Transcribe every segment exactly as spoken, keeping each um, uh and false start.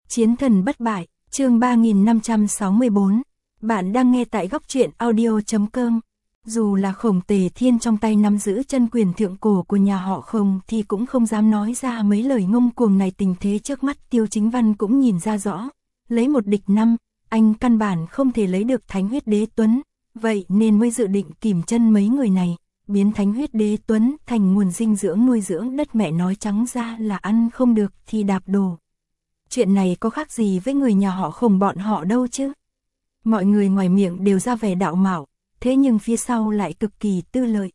Chiến thần bất bại, chương ba nghìn năm trăm sáu mươi bốn. Bạn đang nghe tại góc truyện audio chấm com. Dù là Khổng Tề Thiên trong tay nắm giữ chân quyền thượng cổ của nhà họ Khổng thì cũng không dám nói ra mấy lời ngông cuồng này. Tình thế trước mắt Tiêu Chính Văn cũng nhìn ra rõ. Lấy một địch năm, anh căn bản không thể lấy được Thánh Huyết Đế Tuấn. Vậy nên mới dự định kìm chân mấy người này, biến Thánh Huyết Đế Tuấn thành nguồn dinh dưỡng nuôi dưỡng đất. Mẹ nói trắng ra là ăn không được thì đạp đổ. Chuyện này có khác gì với người nhà họ Khổng bọn họ đâu chứ. Mọi người ngoài miệng đều ra vẻ đạo mạo, thế nhưng phía sau lại cực kỳ tư lợi.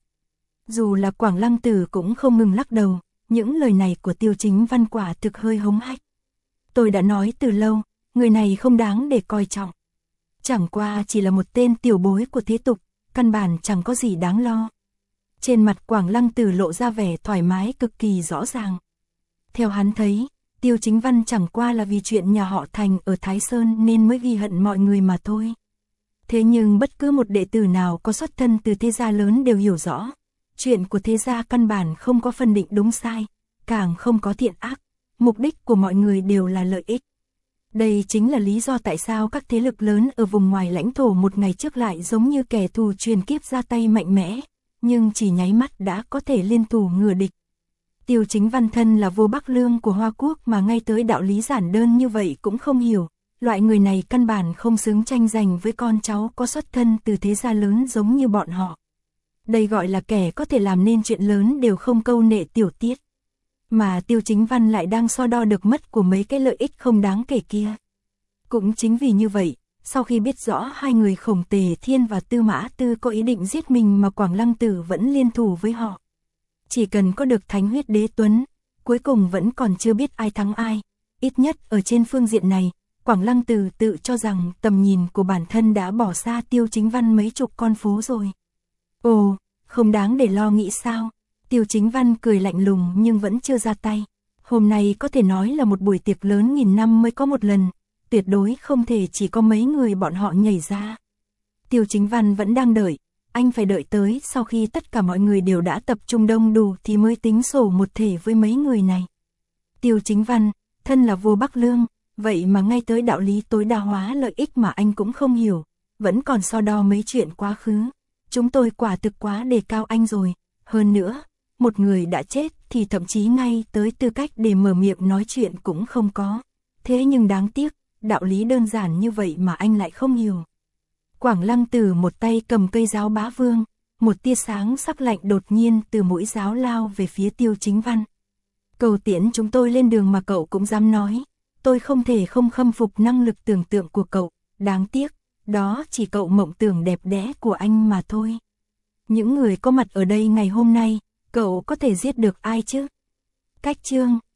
Dù là Quảng Lăng Tử cũng không ngừng lắc đầu, những lời này của Tiêu Chính Văn quả thực hơi hống hách. Tôi đã nói từ lâu, người này không đáng để coi trọng. Chẳng qua chỉ là một tên tiểu bối của thế tục, căn bản chẳng có gì đáng lo. Trên mặt Quảng Lăng Tử lộ ra vẻ thoải mái cực kỳ rõ ràng. Theo hắn thấy, Tiêu Chính Văn chẳng qua là vì chuyện nhà họ Thành ở Thái Sơn nên mới ghi hận mọi người mà thôi. Thế nhưng bất cứ một đệ tử nào có xuất thân từ thế gia lớn đều hiểu rõ, chuyện của thế gia căn bản không có phân định đúng sai, càng không có thiện ác, mục đích của mọi người đều là lợi ích. Đây chính là lý do tại sao các thế lực lớn ở vùng ngoài lãnh thổ một ngày trước lại giống như kẻ thù truyền kiếp ra tay mạnh mẽ, nhưng chỉ nháy mắt đã có thể liên thủ ngừa địch. Tiêu Chính Văn thân là vua Bắc Lương của Hoa Quốc mà ngay tới đạo lý giản đơn như vậy cũng không hiểu, loại người này căn bản không xứng tranh giành với con cháu có xuất thân từ thế gia lớn giống như bọn họ. Đây gọi là kẻ có thể làm nên chuyện lớn đều không câu nệ tiểu tiết. Mà Tiêu Chính Văn lại đang so đo được mất của mấy cái lợi ích không đáng kể kia. Cũng chính vì như vậy, sau khi biết rõ hai người Khổng Tề Thiên và Tư Mã Tư có ý định giết mình mà Quảng Lăng Tử vẫn liên thủ với họ. Chỉ cần có được Thánh Huyết Đế Tuấn, cuối cùng vẫn còn chưa biết ai thắng ai. Ít nhất ở trên phương diện này, Quảng Lăng Tử tự cho rằng tầm nhìn của bản thân đã bỏ xa Tiêu Chính Văn mấy chục con phố rồi. Ồ, không đáng để lo nghĩ sao? Tiêu Chính Văn cười lạnh lùng nhưng vẫn chưa ra tay. Hôm nay có thể nói là một buổi tiệc lớn nghìn năm mới có một lần, tuyệt đối không thể chỉ có mấy người bọn họ nhảy ra. Tiêu Chính Văn vẫn đang đợi. Anh phải đợi tới sau khi tất cả mọi người đều đã tập trung đông đủ thì mới tính sổ một thể với mấy người này. Tiêu Chính Văn, thân là vua Bắc Lương, vậy mà ngay tới đạo lý tối đa hóa lợi ích mà anh cũng không hiểu, vẫn còn so đo mấy chuyện quá khứ. Chúng tôi quả thực quá đề cao anh rồi, hơn nữa, một người đã chết thì thậm chí ngay tới tư cách để mở miệng nói chuyện cũng không có. Thế nhưng đáng tiếc, đạo lý đơn giản như vậy mà anh lại không hiểu. Quảng Lăng Tử một tay cầm cây giáo bá vương, một tia sáng sắc lạnh đột nhiên từ mũi giáo lao về phía Tiêu Chính Văn. Cầu tiễn chúng tôi lên đường mà cậu cũng dám nói, tôi không thể không khâm phục năng lực tưởng tượng của cậu, đáng tiếc, đó chỉ cậu mộng tưởng đẹp đẽ của anh mà thôi. Những người có mặt ở đây ngày hôm nay, cậu có thể giết được ai chứ? Cách chương,